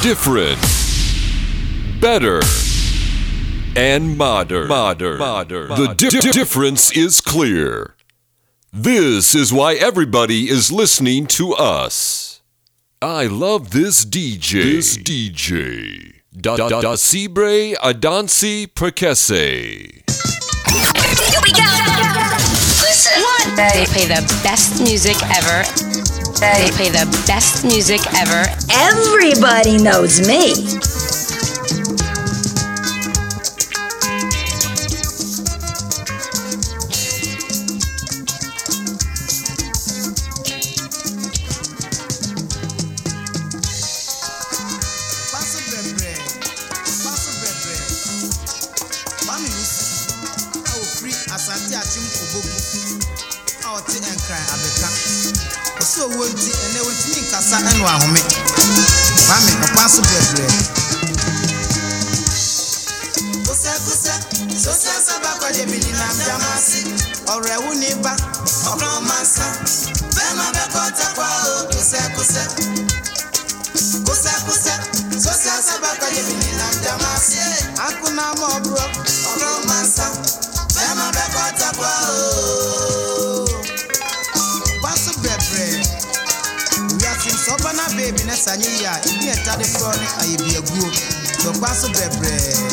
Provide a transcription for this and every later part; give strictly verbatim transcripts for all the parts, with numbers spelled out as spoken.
different, better, and modern. Modern. Modern. The di- difference is clear. This is why everybody is listening to us. I love this D J. This D J. Da da da Sibre Adansi Prekese. Here we go. Listen. What? They play the best music ever. They play the best music ever. Everybody knows me. So won't it and they won't mean Cassa and Wahome. Mammy, a pass of bread. So says about what you mean in Amjamasi or Rawuniba or Romasa. Bema Bakota, Kusa Kusa. Kusa Kusa. So says about what you mean in Amjamasi. Akuna Mobro or Romasa. Bema Bakota. Sobana baby na sanyi ya ibi etade fro ne ayebi aguo so kwaso bebre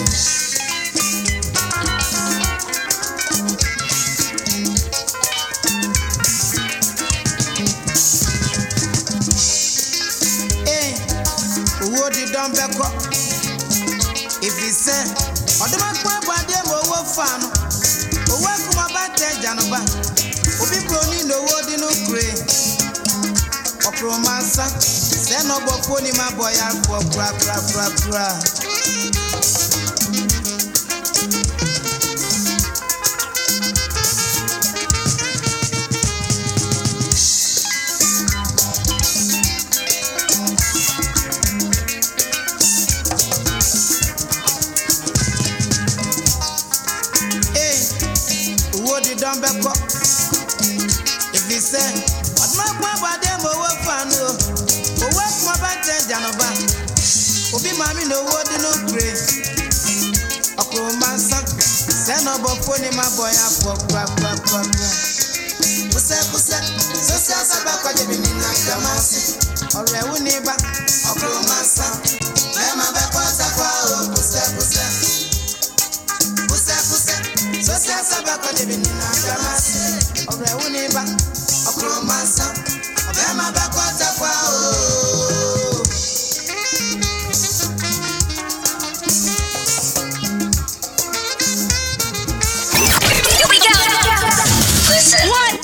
eh owo di don beko if he say oduma kwa bade mo wo fa no owo kuma ba te janoba obi broni no wo di no kre Romansa, send up a pony, my boy, and for bra bra bra bra. Hey, what did done back up? If he said, what my papa them over fano, oh, what my bad Janova, Obi Mammy no word no pray. A romancer, send up a pony, my boy, up for crap, crap, crap. Pusa, pusa, so says about what you mean in Namasi, or a neighbor, a romancer, Lama Bakota, pusa, pusa, pusa, pusa, so says about what you mean in Namasi, or a neighbor. Romansa, Bema Bakota Kwao. Here we go. Listen. What?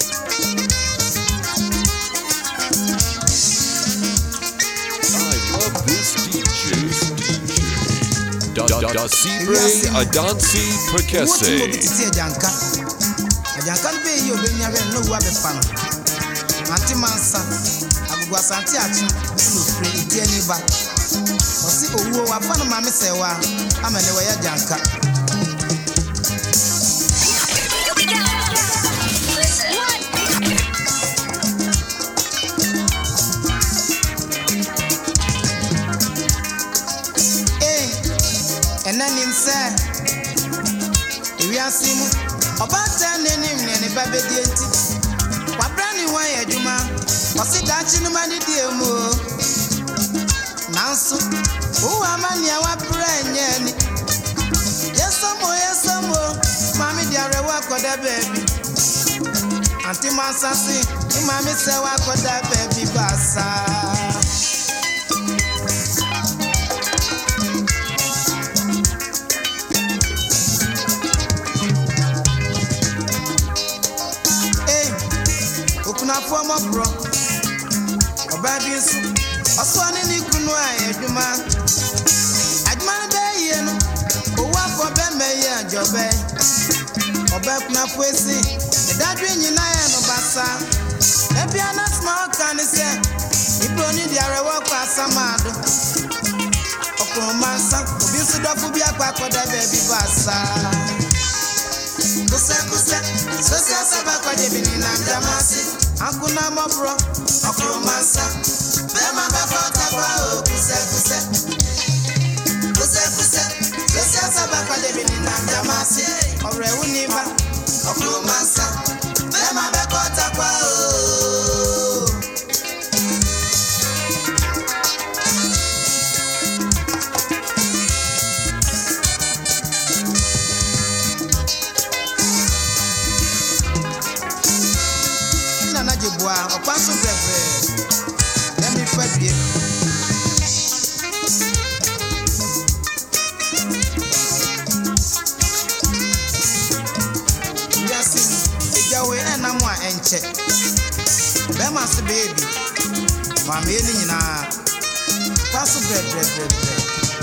I love this D J. Da da da Sibre Adansi Prekese. Ajankan be yo benya be no wa be fa no. Anti mansa agugwa santi achi no free idi aniba. Osi owuo wa fa no ma me sewa amane we ya janka. Here we go. Listen. Eh, enanim se we asimu obata nenim ne ne babedi enti wabrani wan aduma osi dachi no mani diemu nanso o amani awapra nyani yesomo yesomo mami diarewa koda baby anti mansasi mami sewa koda baby basa. Former bro, or baby, or son in the Kunua, Eduma. Adman Bay, or what for Ben Mayer, Jobe, or Bepna Pussy, the Dadwin United of Bassa. Maybe I'm not small, can I say? People need the Arawa Passamado. Or Cromassa, who used to do for be a quack for the baby Bassa. Kusa, kusa, so says about what they've been in Amjamasi. Akuna mabro, akromansa, bema bafota kwa o kuse kuse. Okromasa, Bema Bekota Kwa o. Nana Jibwa, Opasu Breve, let me fight you. Check. Bema se baby. Mama eni nyina. Pass bread bread bread bread.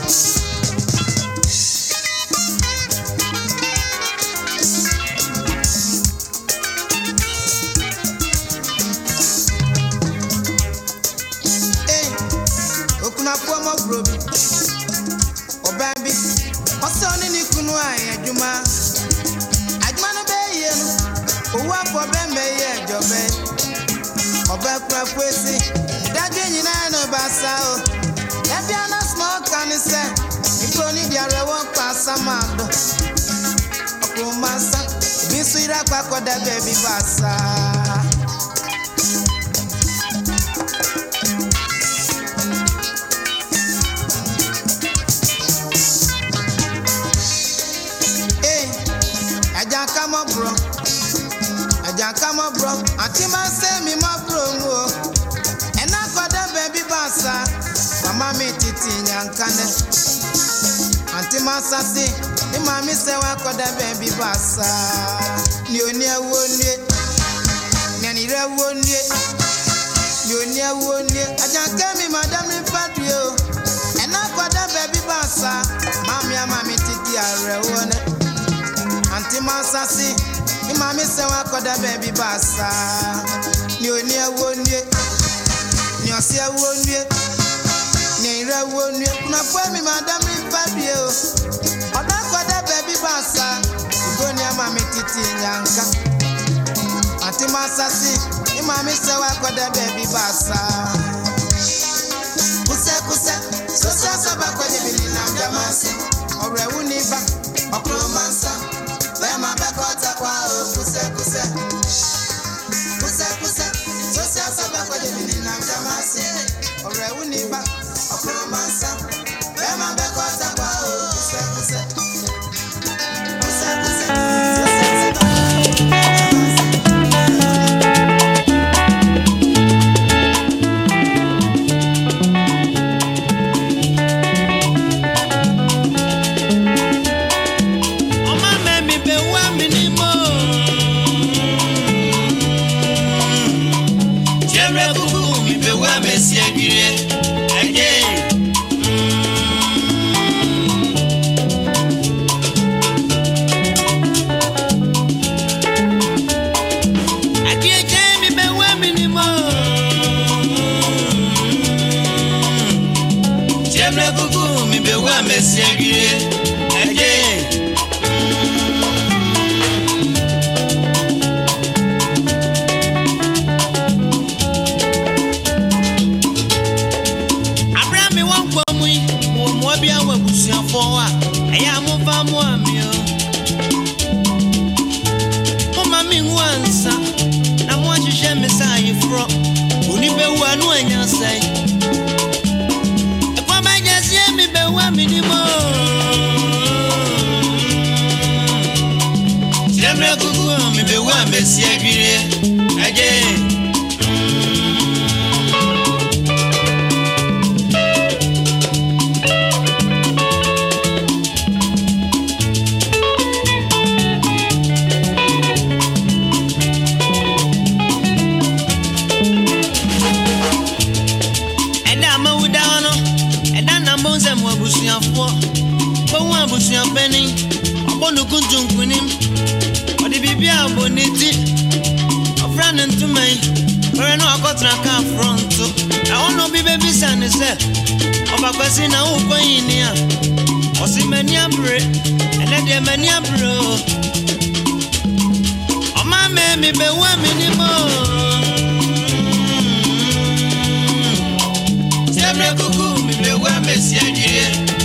Hey, okuna kwa mo brobi. Obambi. Oso ni ni kunu aye adwuma. Adwuma no be ye no. Owa for bembe ye jobe oba kura kwesi daje nyina no basa o ebi ana small can say ipo ni dia rewo pasa mado okumasa bisu ira kwa koda baby basa eh aja kama bro come on, bro. Auntie man say me my bro. And I got that baby bassa. Mama me titi nyankane. Auntie man say, the mommy say I got that baby bassa. Ni onia wonye. Ni re wonye. Ni onia wonye. Aja kemi madam in patio. And I got that baby bassa. Mommy and mommy titi are one. Auntie man say. Ni mami se wa koda baby basa ni oni awonye ni osi awonye ni ira awonye na kwa mi madam ifadie o oda koda baby basa igoni mami titi nyanka ati masasi ni mami se wa koda baby basa kuse kuse so so so ba kwa jibili na jamasi ore uniba okromansa Bema Bekota Kwa o kuse kuse kuse kuse so se asaba kwa jeni na mjamasi ore uniba okromansa Bema Bekota Kwa o kuse kuse kuse kuse so se asaba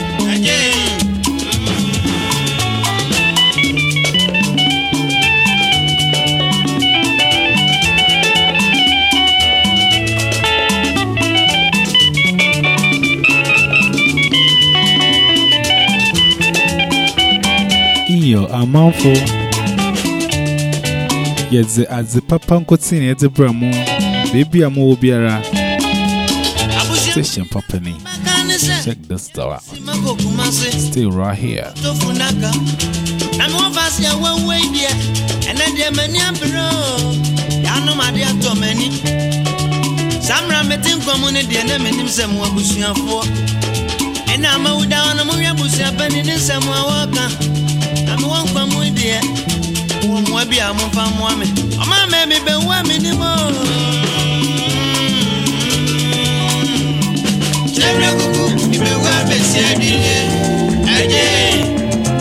Again. Amanfo. Yes, as the papa and continue at the Bramo, baby, I'm all beara. Station Papani. Check the store out. Stay right here. I'm one fast ya one way dear, and then there many bro. Ya no my dear to many. Some rameting community and them in some one bush for. And I'm out down among your bush happening in some walker. I'm one community dear. One way be a month from woman. Oh, my baby, be one minimum. Cherry cuckoo, if you were beside you, again.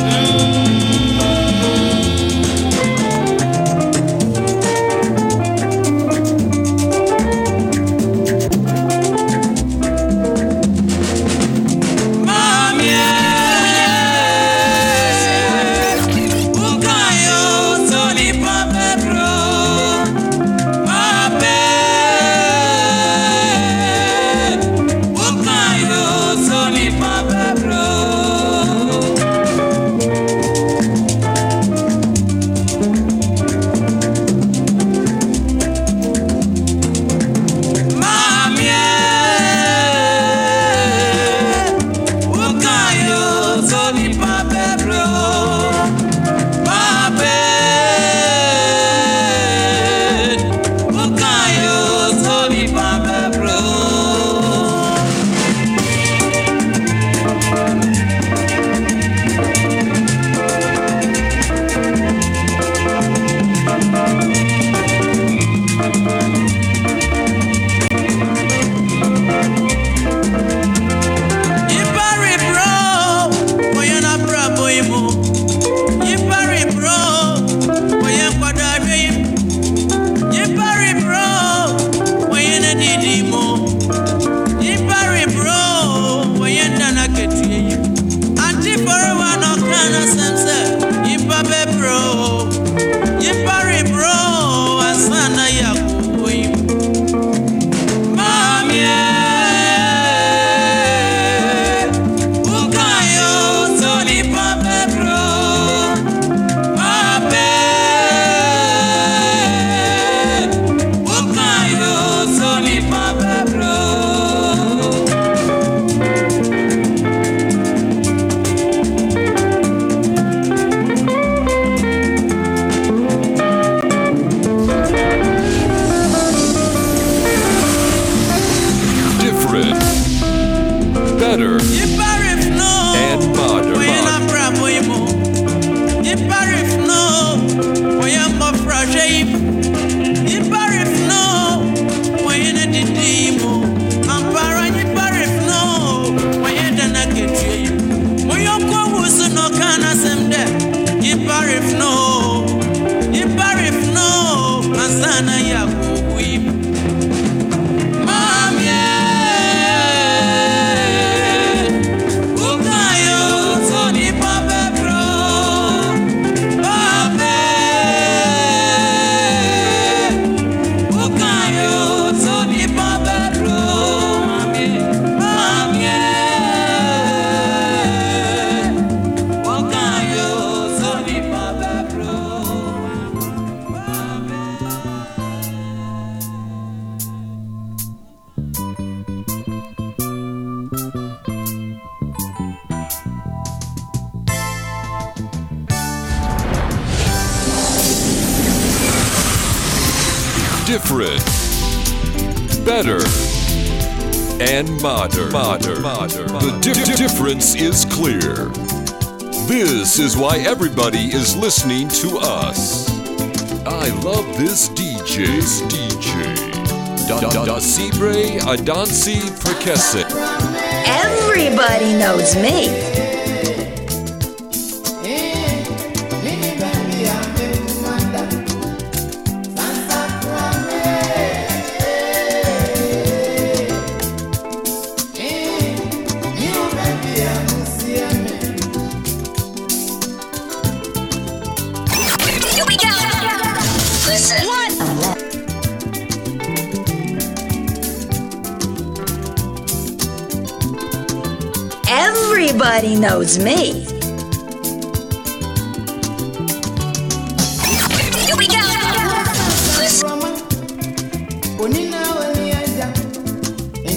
Different, better, and modern. Modern. Modern. The di- difference is clear. This is why everybody is listening to us. I love this D J. This D J. Da da da Sibre Adansi Prekese. Everybody knows me. Everybody knows me.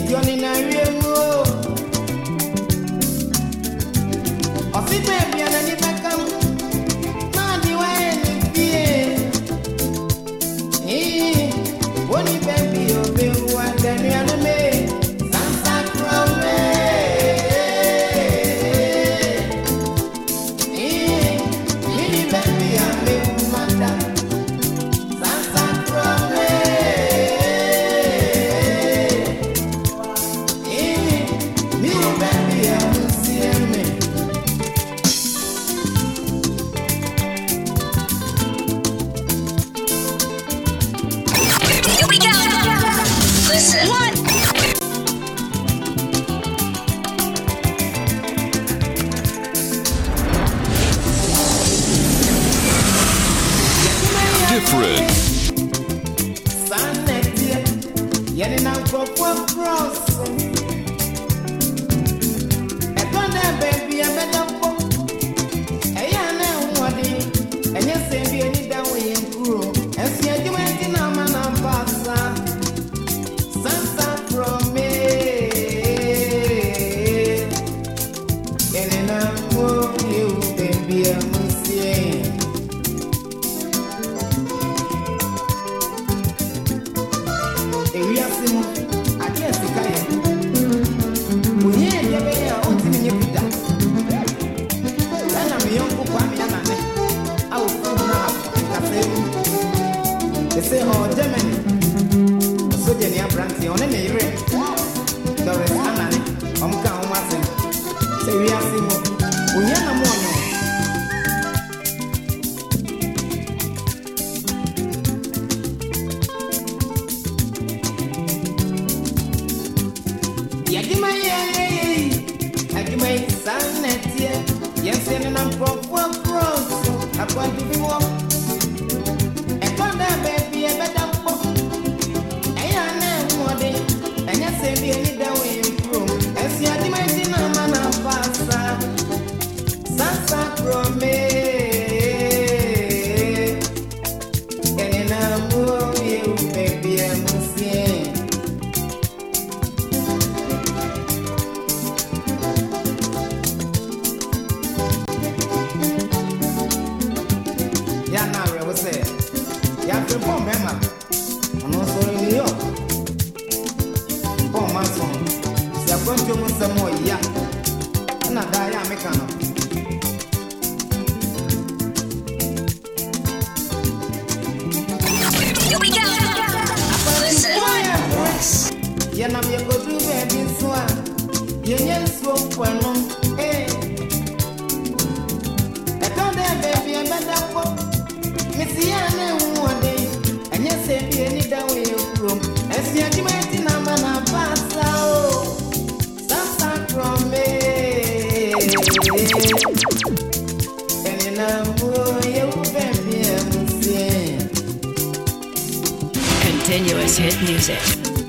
Continuous hit music.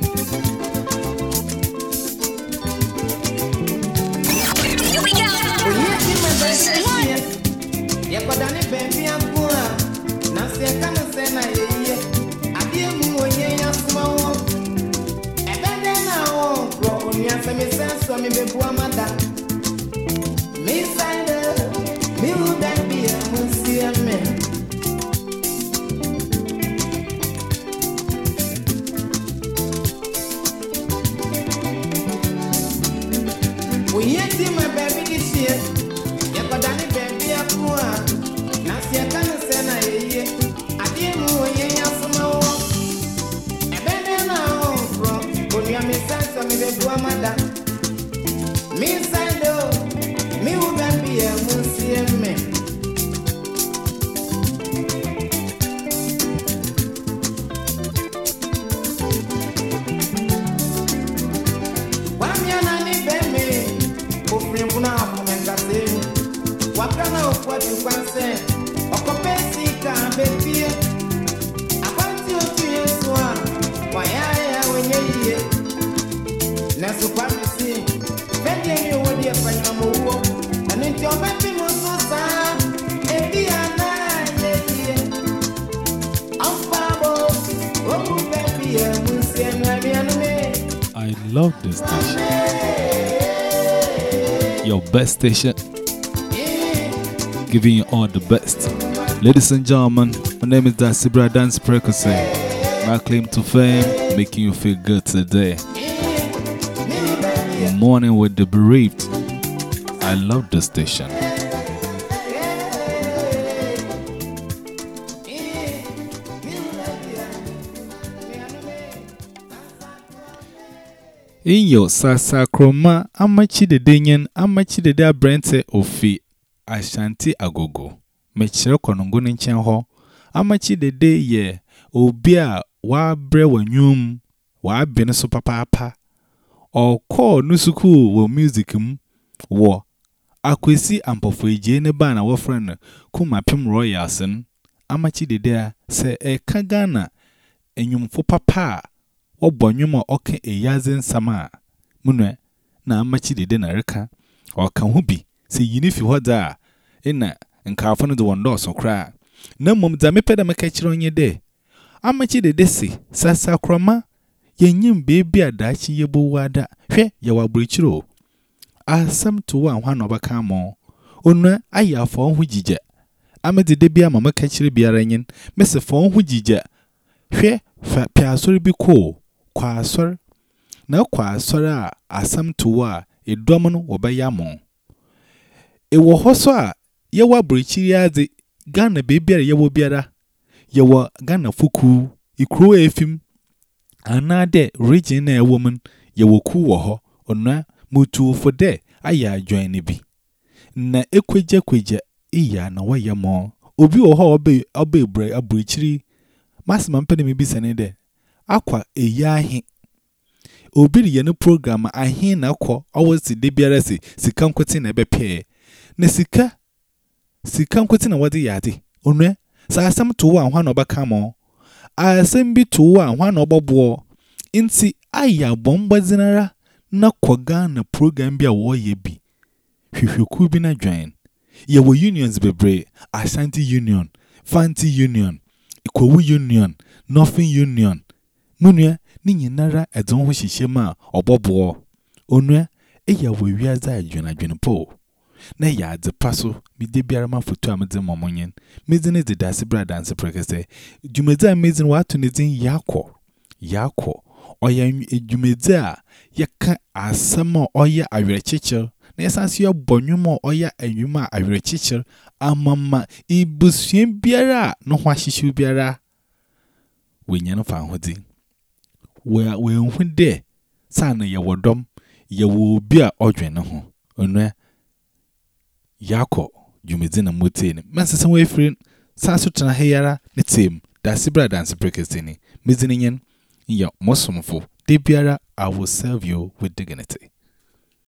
Here we go. Listen. I love this station. Your best station. Giving you all the best. Ladies and gentlemen, my name is Dasibra Dance Percussion. My claim to fame, making you feel good today. Morning with the bereaved. I love the station. In your Sasa Kroma, Amachi the Danian, Amachi the Dea Brente Ofi, Ashanti Agogo. Mechero Konongonin Chenho, Amachi the day ye, Obia, wa bre wanyum, wa bene so papa. Or call Nusuku wo musicum, war. Akwesi ampofo ejene ba na wo friend kuma pim royalsen. Amachi de dea se e kagana enyumfo papa wo bonyuma oke eyazen sama munwe na amachi de de na reka o kan ho bi se yini fi hoda ina nkafo no de wondo so kra na mom da mepeda meka kire onye de amachi de de se sasa kroma yenyim bebi adachi yebo wada hwe ye wabrichiro asam to wa hwa no baka mo onu ayafo ho gige amede de bia mama ka kire biara nyin mese fo ho gige hwe fa piasori bi ko kwa asor na kwa asor a asam to wa edom no obayamo e wo hoso a ye wabrichiri ade Ghana bebiara ye wo biara ye wo Ghana fuku ikro efim anade region na woman ye wo ku wo ho onu mutu for de aya join ni bi na ekweje kweje iya na waye mo obi wo ho obe obe bre abrichiri masima mpene me bi sene de akwa eya ahe obi ye no program ahe na akọ always de biara se sika nkwoti na ebepe na sika sika nkwoti na wode yade onu sa asam to wa hwa na obaka mo asem bi to wa hwa na obọbọ inti aya bomba zinara na koga na program bia wo ye bi hwehweku bi na join ye wo unions bebre Ashanti Union, Fanti Union, Ikowu Union, Nothing Union munua ni nyinara edon ho hihye ma obobo onua eya wo wiaza adwena adwene po na ya ade paso mi de biara ma foto amede momonyen mezine de Dasibra Dance Percussion dwumedza mezine wato ne din yakọ yakọ oya edwumedza a yeka asama oya awerechichir na esansi yo bonyumo oya enwuma awerechichir amama ibusuen biara no ho ahihye biara wenyano fa hodi we we hu de sana ye wodom ye wo bi a odwene ho onu yakọ dwumedzi na motene masese we free saso tena heyara ne tem Dasibra Dance Percussion mezine nyen ya mosomfo de biara I will serve you with dignity.